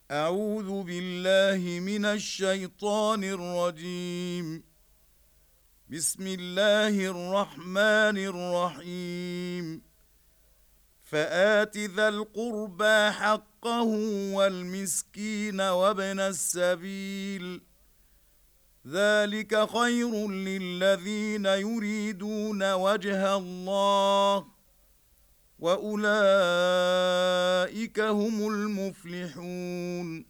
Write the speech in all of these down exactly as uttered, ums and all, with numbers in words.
أعوذ بالله من الشيطان الرجيم. بسم الله الرحمن الرحيم. فآت ذا القربى حقه والمسكين وابن السبيل ذلك خير للذين يريدون وجه الله وأولئك هم المفلحون.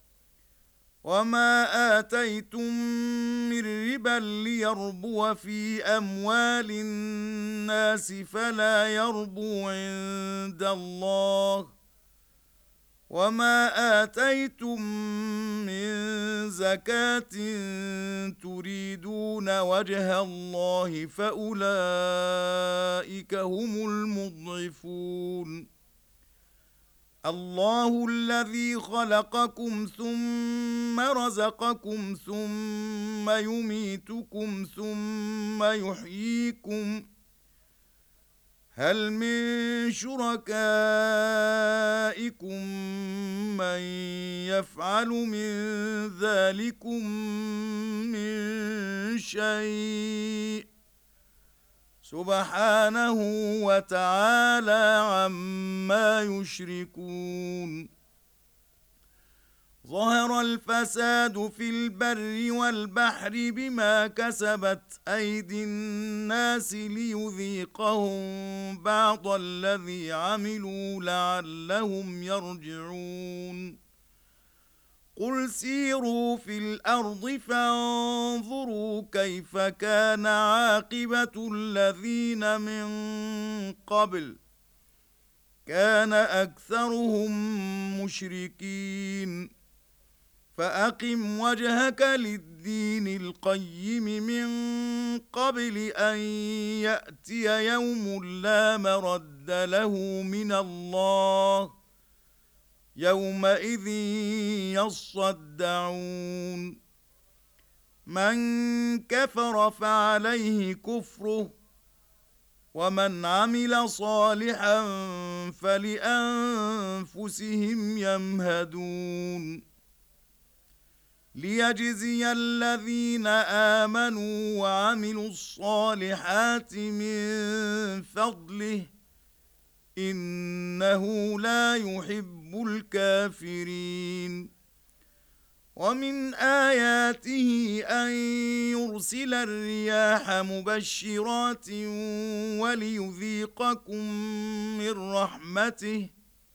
وما آتيتم من ربا ليربو في أموال الناس فلا يربو عند الله، وما آتيتم من زكاة تريدون وجه الله فأولئك هم المضعفون. الله الذي خلقكم ثم رزقكم ثم يميتكم ثم يحييكم، هل من شركائكم من يفعل من ذلكم من شيء؟ سبحانه وتعالى عما يشركون. ظهر الفساد في البر والبحر بما كسبت أيدي الناس ليذيقهم بعض الذي عملوا لعلهم يرجعون. قل سيروا في الأرض فانظروا كيف كان عاقبة الذين من قبل، كان أكثرهم مشركين. فأقم وجهك للدين القيم من قبل أن يأتي يوم لا مرد له من الله، يومئذ يصدعون. من كفر فعليه كفره، ومن عمل صالحا فلأنفسهم يمهدون. ليجزي الذين آمنوا وعملوا الصالحات من فضله، إنه لا يحب الكافرين. ومن آياته أن يرسل الرياح مبشرات وليذيقكم من رحمته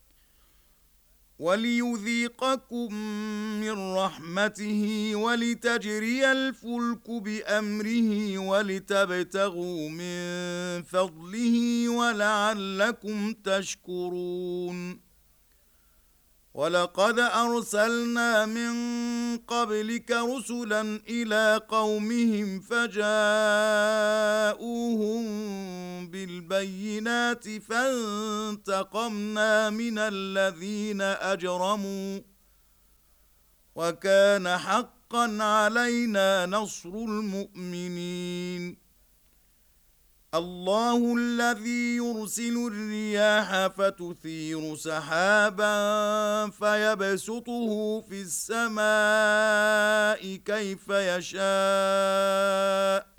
وليذيقكم من رحمته ولتجري الفلك بأمره ولتبتغوا من فضله ولعلكم تشكرون. ولقد أرسلنا من قبلك رسلا إلى قومهم فجاءوهم بالبينات فانتقمنا من الذين أجرموا، وكان حقا علينا نصر المؤمنين. الله الذي يرسل الرياح فتثير سحابا فيبسطه في السماء كيف يشاء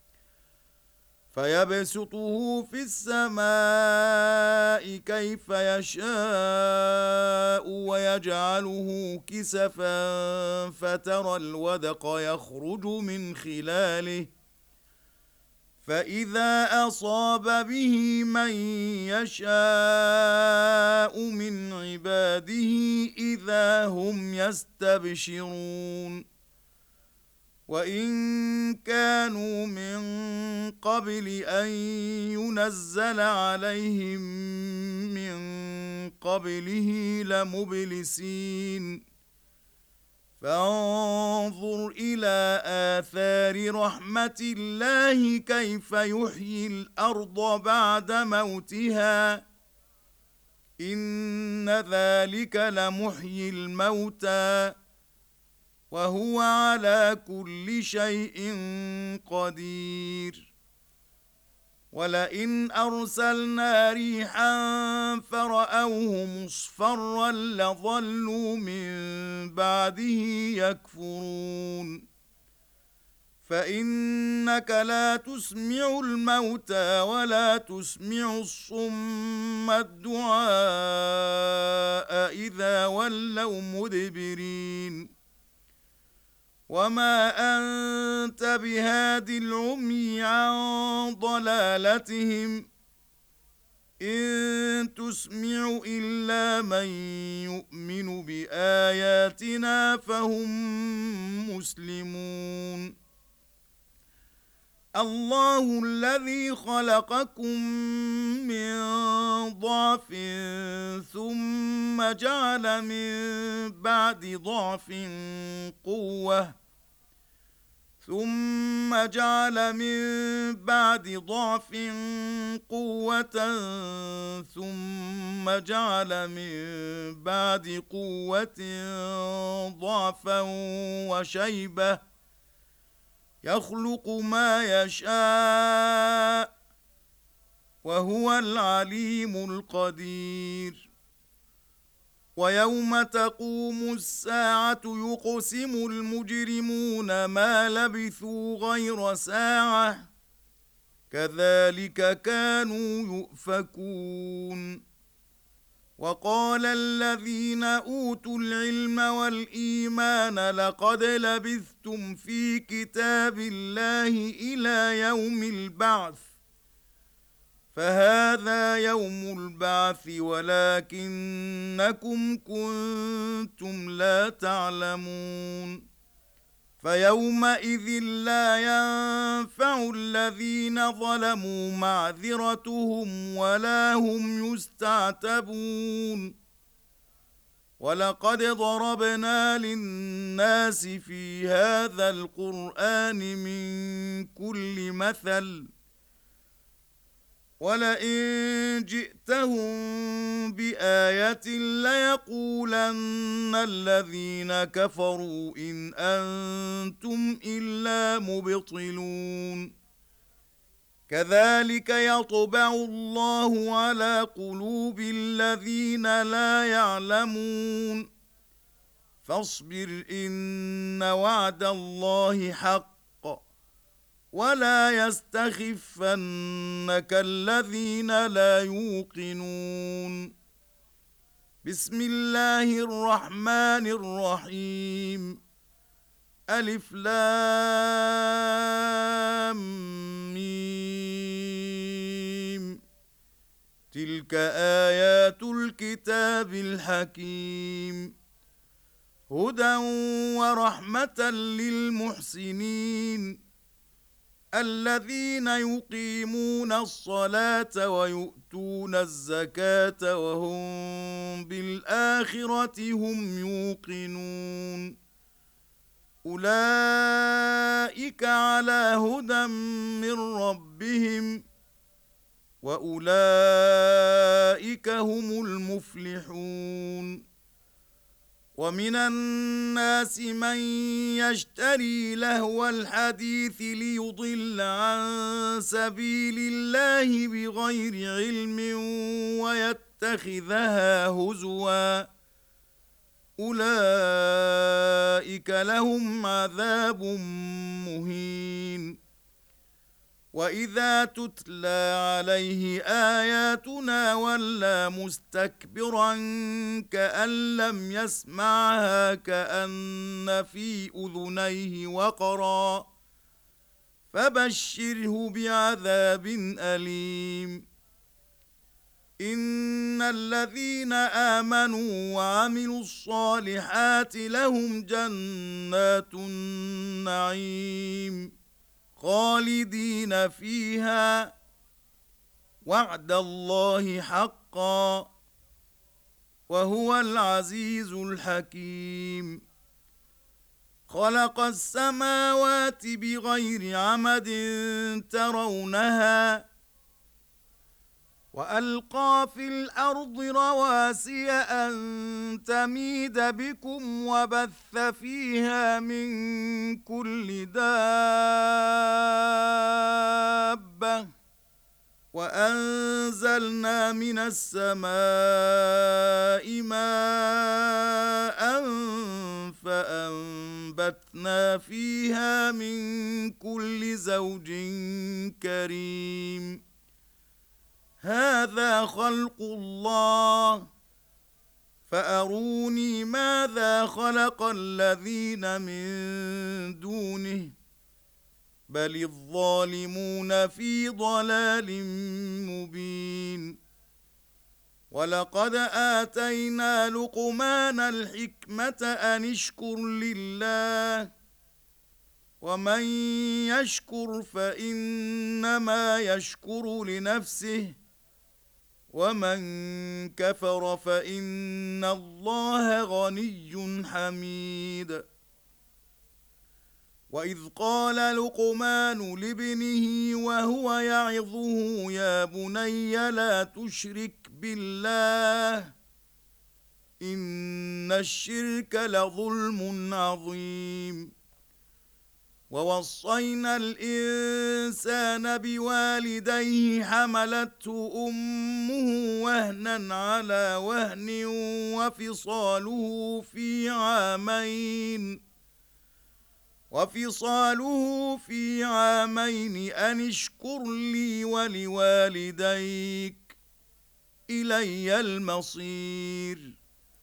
فيبسطه في السماء كيف يشاء ويجعله كسفا فترى الودق يخرج من خلاله، فإذا أصاب به من يشاء من عباده إذا هم يستبشرون. وإن كانوا من قبل أن ينزل عليهم من قبله لمبلسين. فانظر إلى آثار رحمة الله كيف يحيي الأرض بعد موتها، إن ذلك لمحيي الموتى وهو على كل شيء قدير. ولئن أرسلنا ريحا فرأوا رأوه مصفرا لظلوا من بعده يكفرون فإنك لا تسمع الموتى ولا تسمع الصم الدعاء إذا ولوا مدبرين وما أنت بهاد العمي عن ضلالتهم إن تسمع إلا من يؤمن بآياتنا فهم مسلمون الله الذي خلقكم من ضعف ثم جعل من بعد ضعف قوة ثم جعل من بعد ضعف قوة ثم جعل من بعد قوة ضعفا وشيبة يخلق ما يشاء وهو العليم القدير ويوم تقوم الساعة يقسم المجرمون ما لبثوا غير ساعة كذلك كانوا يؤفكون وقال الذين أوتوا العلم والإيمان لقد لبثتم في كتاب الله إلى يوم البعث فهذا يوم البعث ولكنكم كنتم لا تعلمون فيومئذ لا ينفع الذين ظلموا معذرتهم ولا هم يستعتبون ولقد ضربنا للناس في هذا القرآن من كل مثل ولئن جئتهم بآية ليقولن الذين كفروا إن أنتم إلا مبطلون كذلك يطبع الله على قلوب الذين لا يعلمون فاصبر إن وعد الله حق ولا يستخفنك الذين لا يوقنون بسم الله الرحمن الرحيم ألف لام ميم تلك آيات الكتاب الحكيم هدى ورحمة للمحسنين الذين يقيمون الصلاة ويؤتون الزكاة وهم بالآخرة هم يوقنون أولئك على هدى من ربهم وأولئك هم المفلحون ومن الناس من يشتري لهو الحديث ليضل عن سبيل الله بغير علم ويتخذها هزوا أولئك لهم عذاب مهين وإذا تتلى عليه آياتنا ولى مستكبرا كأن لم يسمعها كأن في أذنيه وقرا فبشره بعذاب أليم إن الذين آمنوا وعملوا الصالحات لهم جنات النعيم خالدين فيها وعد الله حقا وهو العزيز الحكيم خلق السماوات بغير عمد ترونها وألقى في الأرض رواسي أن تميد بكم وبث فيها من كل دابة وأنزلنا من السماء ماء فأنبتنا فيها من كل زوج كريم هذا خلق الله فأروني ماذا خلق الذين من دونه بل الظالمون في ضلال مبين ولقد آتينا لقمان الحكمة أن اشكر لله ومن يشكر فإنما يشكر لنفسه ومن كفر فإن الله غني حميد وإذ قال لقمان لابنه وهو يعظه يا بني لا تشرك بالله إن الشرك لظلم عظيم ووصينا الإنسان بوالديه حملته أمه وهنا على وهن وفصاله في عامين وفصاله في عامين أن اشكر لي ولوالديك إلي المصير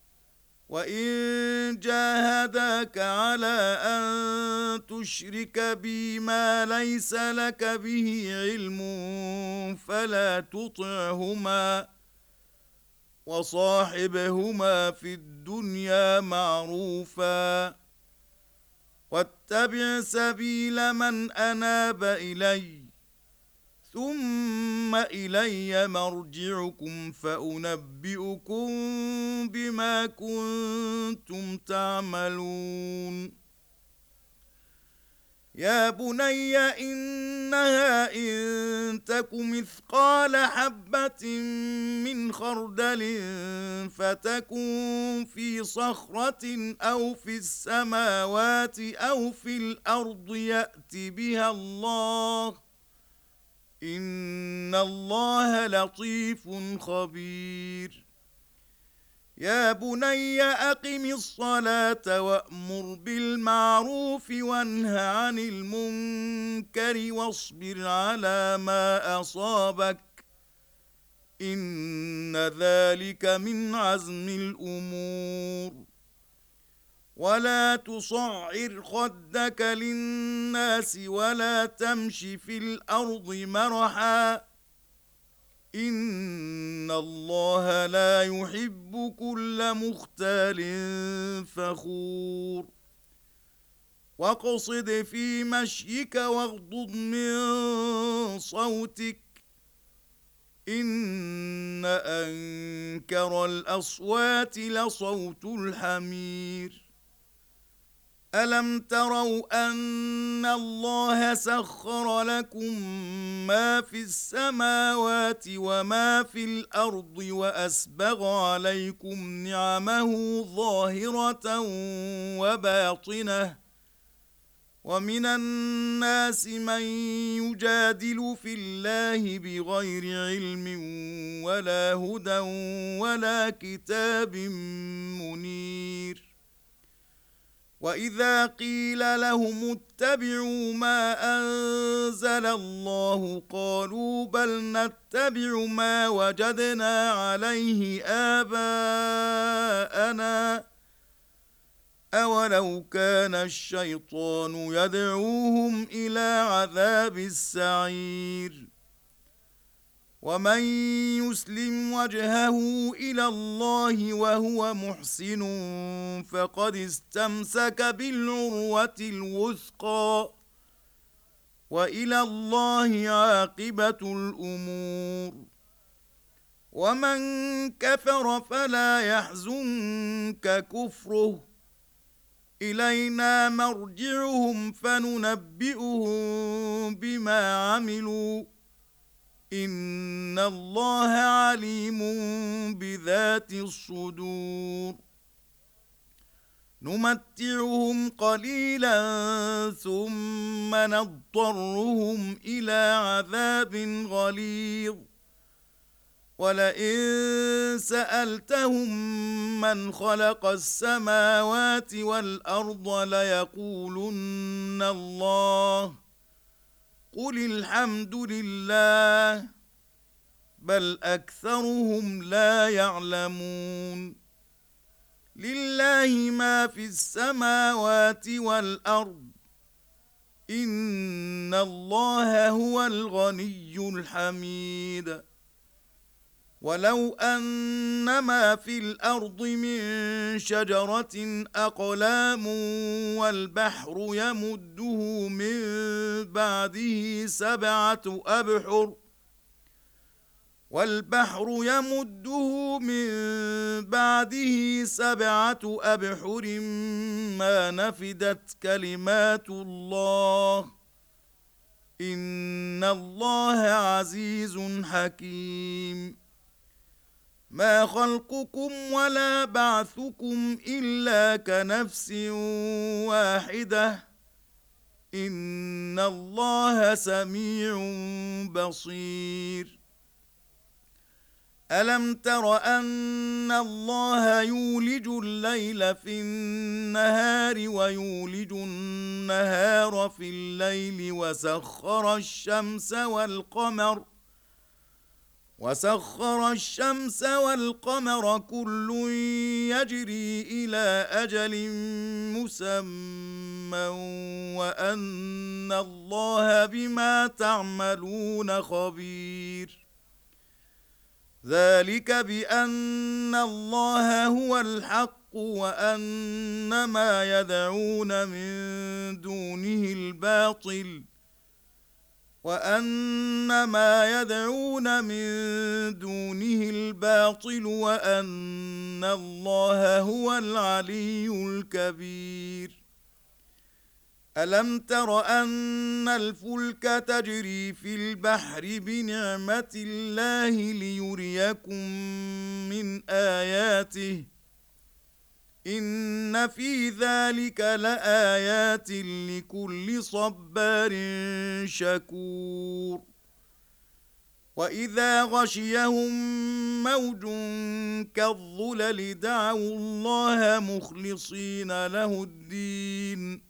وإن جاهداك على أن تشرك بي ما ليس لك به علم فلا تطعهما وصاحبهما في الدنيا معروفا واتبع سبيل من أناب إلي ثم إلي مرجعكم فأنبئكم بما كنتم تعملون يا بني إنها إن تك مثقال حبة من خردل فتكن في صخرة أو في السماوات أو في الأرض يأت بها الله إن الله لطيف خبير يا بني أقم الصلاة وأمر بالمعروف وانه عن المنكر واصبر على ما أصابك إن ذلك من عزم الأمور ولا تصعر خدك للناس ولا تمش في الأرض مرحا إن الله لا يحب كل مختال فخور واقصد في مشيك واغضض من صوتك إن أنكر الأصوات لصوت الحمير ألم تروا أن الله سخر لكم ما في السماوات وما في الأرض وأسبغ عليكم نعمه ظاهرة وباطنة ومن الناس من يجادل في الله بغير علم ولا هدى ولا كتاب منير وإذا قيل لهم اتبعوا ما أنزل الله قالوا بل نتبع ما وجدنا عليه آباءنا أولو كان الشيطان يدعوهم إلى عذاب السعير ومن يسلم وجهه إلى الله وهو محسن فقد استمسك بالعروة الوثقى وإلى الله عاقبة الأمور ومن كفر فلا يحزنك كفره إلينا مرجعهم فننبئهم بما عملوا إن الله عليم بذات الصدور نمتعهم قليلا ثم نضطرهم إلى عذاب غليظ ولئن سألتهم من خلق السماوات والأرض ليقولن الله قل الحمد لله بل أكثرهم لا يعلمون لله ما في السماوات والأرض إن الله هو الغني الحميد ولو أن ما في الأرض من شجرة أقلام والبحر يمده من بعده سبعة أبحر والبحر يمده من بعده سبعة أبحر ما نفدت كلمات الله إن الله عزيز حكيم ما خلقكم ولا بعثكم إلا كنفس واحدة إن الله سميع بصير ألم تر أن الله يولج الليل في النهار ويولج النهار في الليل وسخر الشمس والقمر وسخر الشمس والقمر كل يجري إلى أجل مسمى وأن الله بما تعملون خبير ذلك بأن الله هو الحق وأن ما يدعون من دونه الباطل وأن ما يدعون من دونه الباطل وأن الله هو العلي الكبير ألم تر أن الفلك تجري في البحر بنعمة الله ليريكم من آياته إن في ذلك لآيات لكل صبار شكور وإذا غشيهم موج كالظلل دعوا الله مخلصين له الدين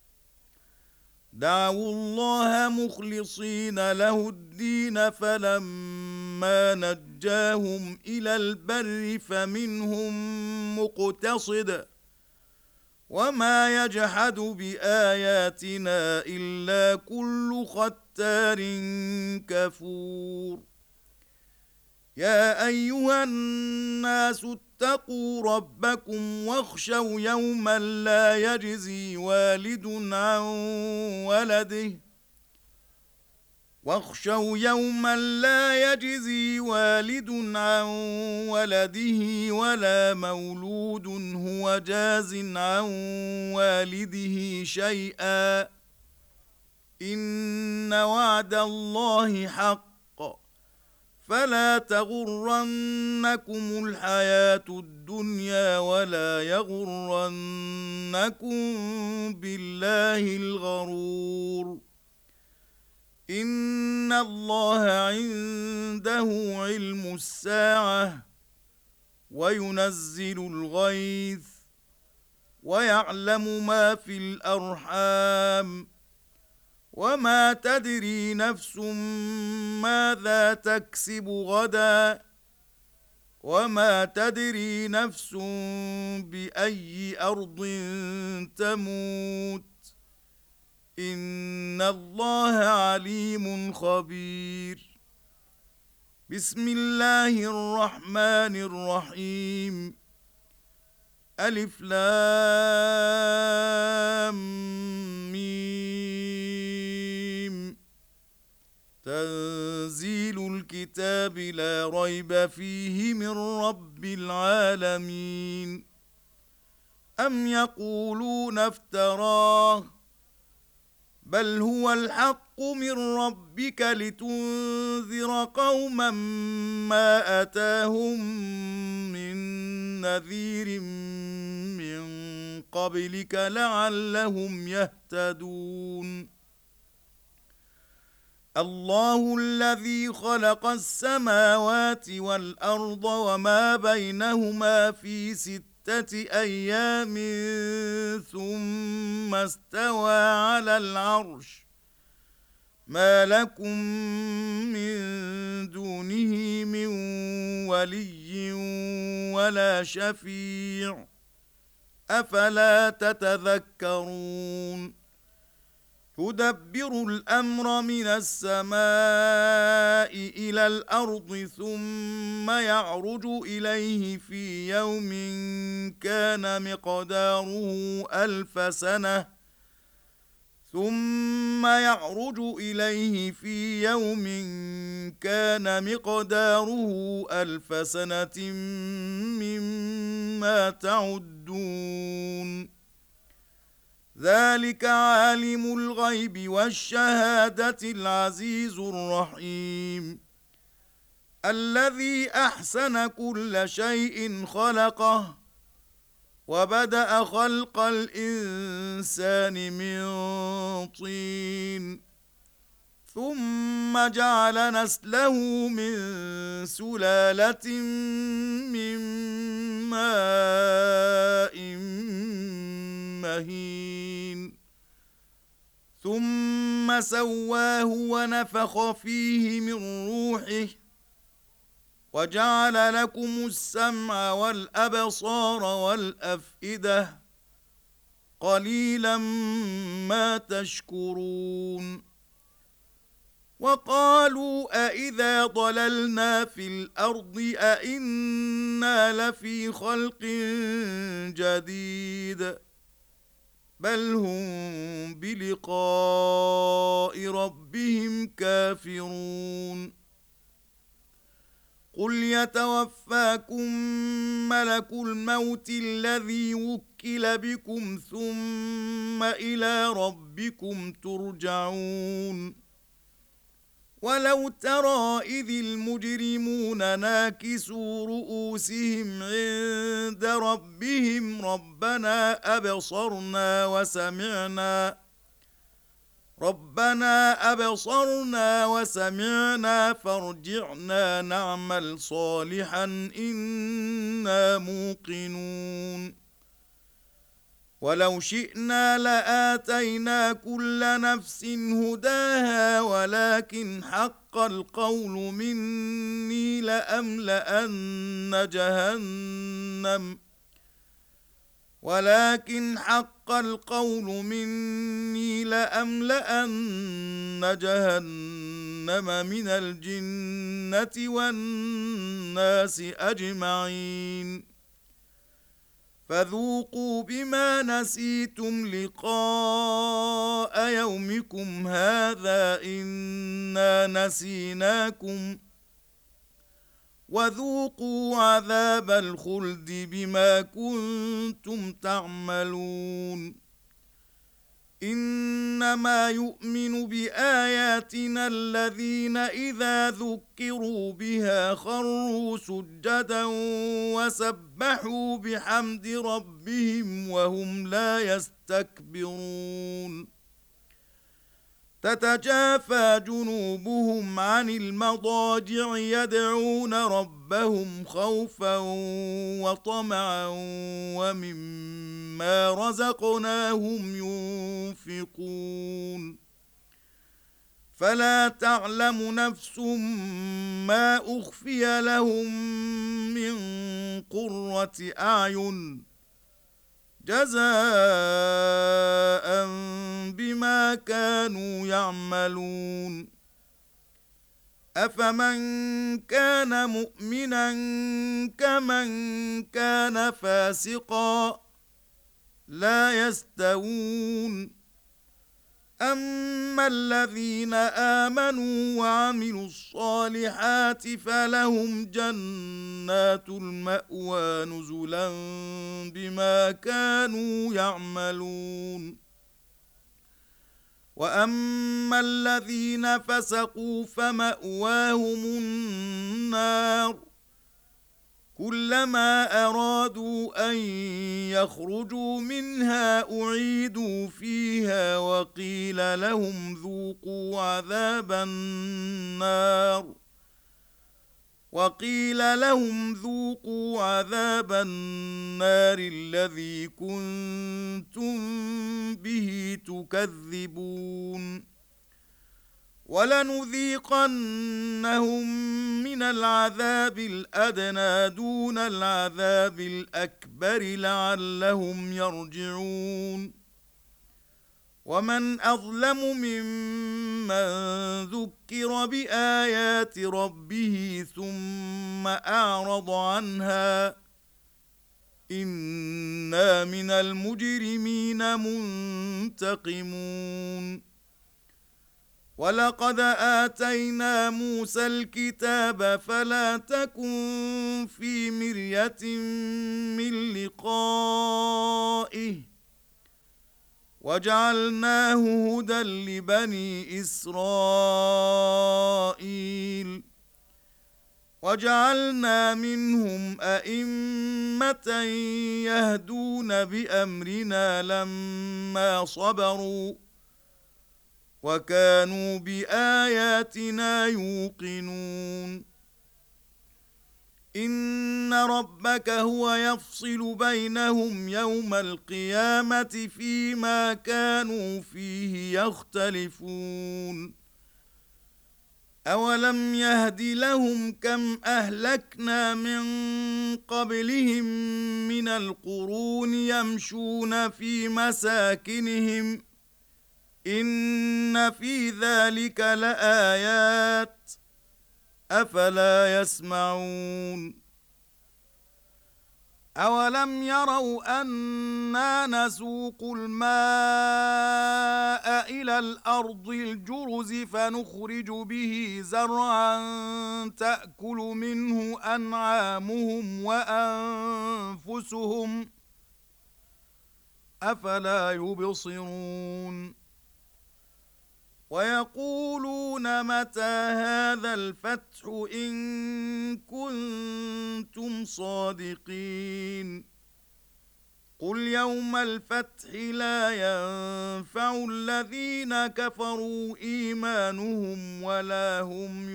دعوا الله مخلصين له الدين فلما نجاهم إلى البر فمنهم مقتصد وما يجحد بآياتنا إلا كل ختار كفور يا أيها الناس اتقوا ربكم واخشوا يوما لا يجزي والد عن ولده واخشوا يوما لا يجزي والد عن ولده ولا مولود هو جاز عن والده شيئا إن وعد الله حق فلا تغرنكم الحياة الدنيا ولا يغرنكم بالله الغرور إن الله عنده علم الساعة وينزل الغيث ويعلم ما في الأرحام وما تدري نفس ماذا تكسب غدا وما تدري نفس بأي أرض تموت إن الله عليم خبير بسم الله الرحمن الرحيم ألف لام ميم تنزيل الكتاب لا ريب فيه من رب العالمين أم يقولون افتراه بل هو الحق من ربك لتنذر قوما ما أتاهم من نذير من قبلك لعلهم يهتدون الله الذي خلق السماوات والأرض وما بينهما في ستة أيام ثم استوى على العرش ما لكم من دونه من ولي ولا شفيع أفلا تتذكرون يدبر الأمر من السماء إلى الأرض ثم يعرج إليه في يوم كان مقداره ألف سنة ثم يعرج إليه في يوم كان مقداره ألف سنة مما تعدون ذلك عالم الغيب والشهادة العزيز الرحيم الذي أحسن كل شيء خلقه وبدأ خلق الإنسان من طين ثم جعل نسله من سلالة من ماء مهين ثم سواه ونفخ فيه من روحه وجعل لكم السمع والأبصار والأفئدة قليلا ما تشكرون وقالوا أإذا ضللنا في الأرض أإنا لفي خلق جديد بل هم بلقاء ربهم كافرون قل يتوفاكم ملك الموت الذي وكل بكم ثم إلى ربكم ترجعون ولو ترى إذ المجرمون ناكسوا رؤوسهم عند ربهم ربنا أبصرنا وسمعنا ربنا أبصرنا وسمعنا فارجعنا نعمل صالحا إنا موقنون ولو شئنا لآتينا كل نفس هداها ولكن حق القول مني لأملأن جهنم ولكن حق القول مني لأملأن جهنم من الجنة والناس أجمعين فذوقوا بما نسيتم لقاء يومكم هذا إنا نسيناكم وذوقوا عذاب الخلد بما كنتم تعملون إنما يؤمن بآياتنا الذين إذا ذكروا بها خروا سجدا وسبحوا بحمد ربهم وهم لا يستكبرون تتجافى جنوبهم عن المضاجع يدعون ربهم خوفا وطمعا ومما رزقناهم ينفقون فلا تعلم نفس ما أخفي لهم من قرة أعين جزاء بما كانوا يعملون أفمن كان مؤمنا كمن كان فاسقا لا يستوون أما الذين آمنوا وعملوا الصالحات فلهم جنات المأوى نزلا بما كانوا يعملون وأما الذين فسقوا فمأواهم النار كلما أرادوا أن يخرجوا منها أعيدوا فيها وقيل لهم ذوقوا عذاب النار وقيل لهم ذوقوا عذاب النار الذي كنتم به تكذبون ولنذيقنهم من العذاب الأدنى دون العذاب الأكبر لعلهم يرجعون ومن أظلم ممن ذكر بآيات ربه ثم أعرض عنها إنا من المجرمين منتقمون ولقد آتينا موسى الكتاب فلا تكن في مرية من لقائه وجعلناه هدى لبني إسرائيل وجعلنا منهم أئمة يهدون بأمرنا لما صبروا وكانوا بآياتنا يوقنون إن ربك هو يفصل بينهم يوم القيامة فيما كانوا فيه يختلفون أولم يهد لهم كم أهلكنا من قبلهم من القرون يمشون في مساكنهم إن في ذلك لآيات أفلا يسمعون أولم يروا أنا نسوق الماء إلى الأرض الجرز فنخرج به زرعا تأكل منه أنعامهم وأنفسهم أفلا يبصرون ويقولون متى هذا الفتح إن كنتم صادقين قل يوم الفتح لا ينفع الذين كفروا إيمانهم ولا هم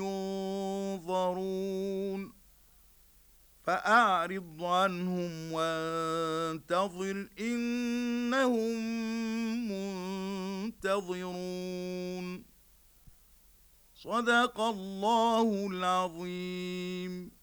ينظرون فأعرض عنهم وانتظر إنهم منتظرون صدق الله العظيم.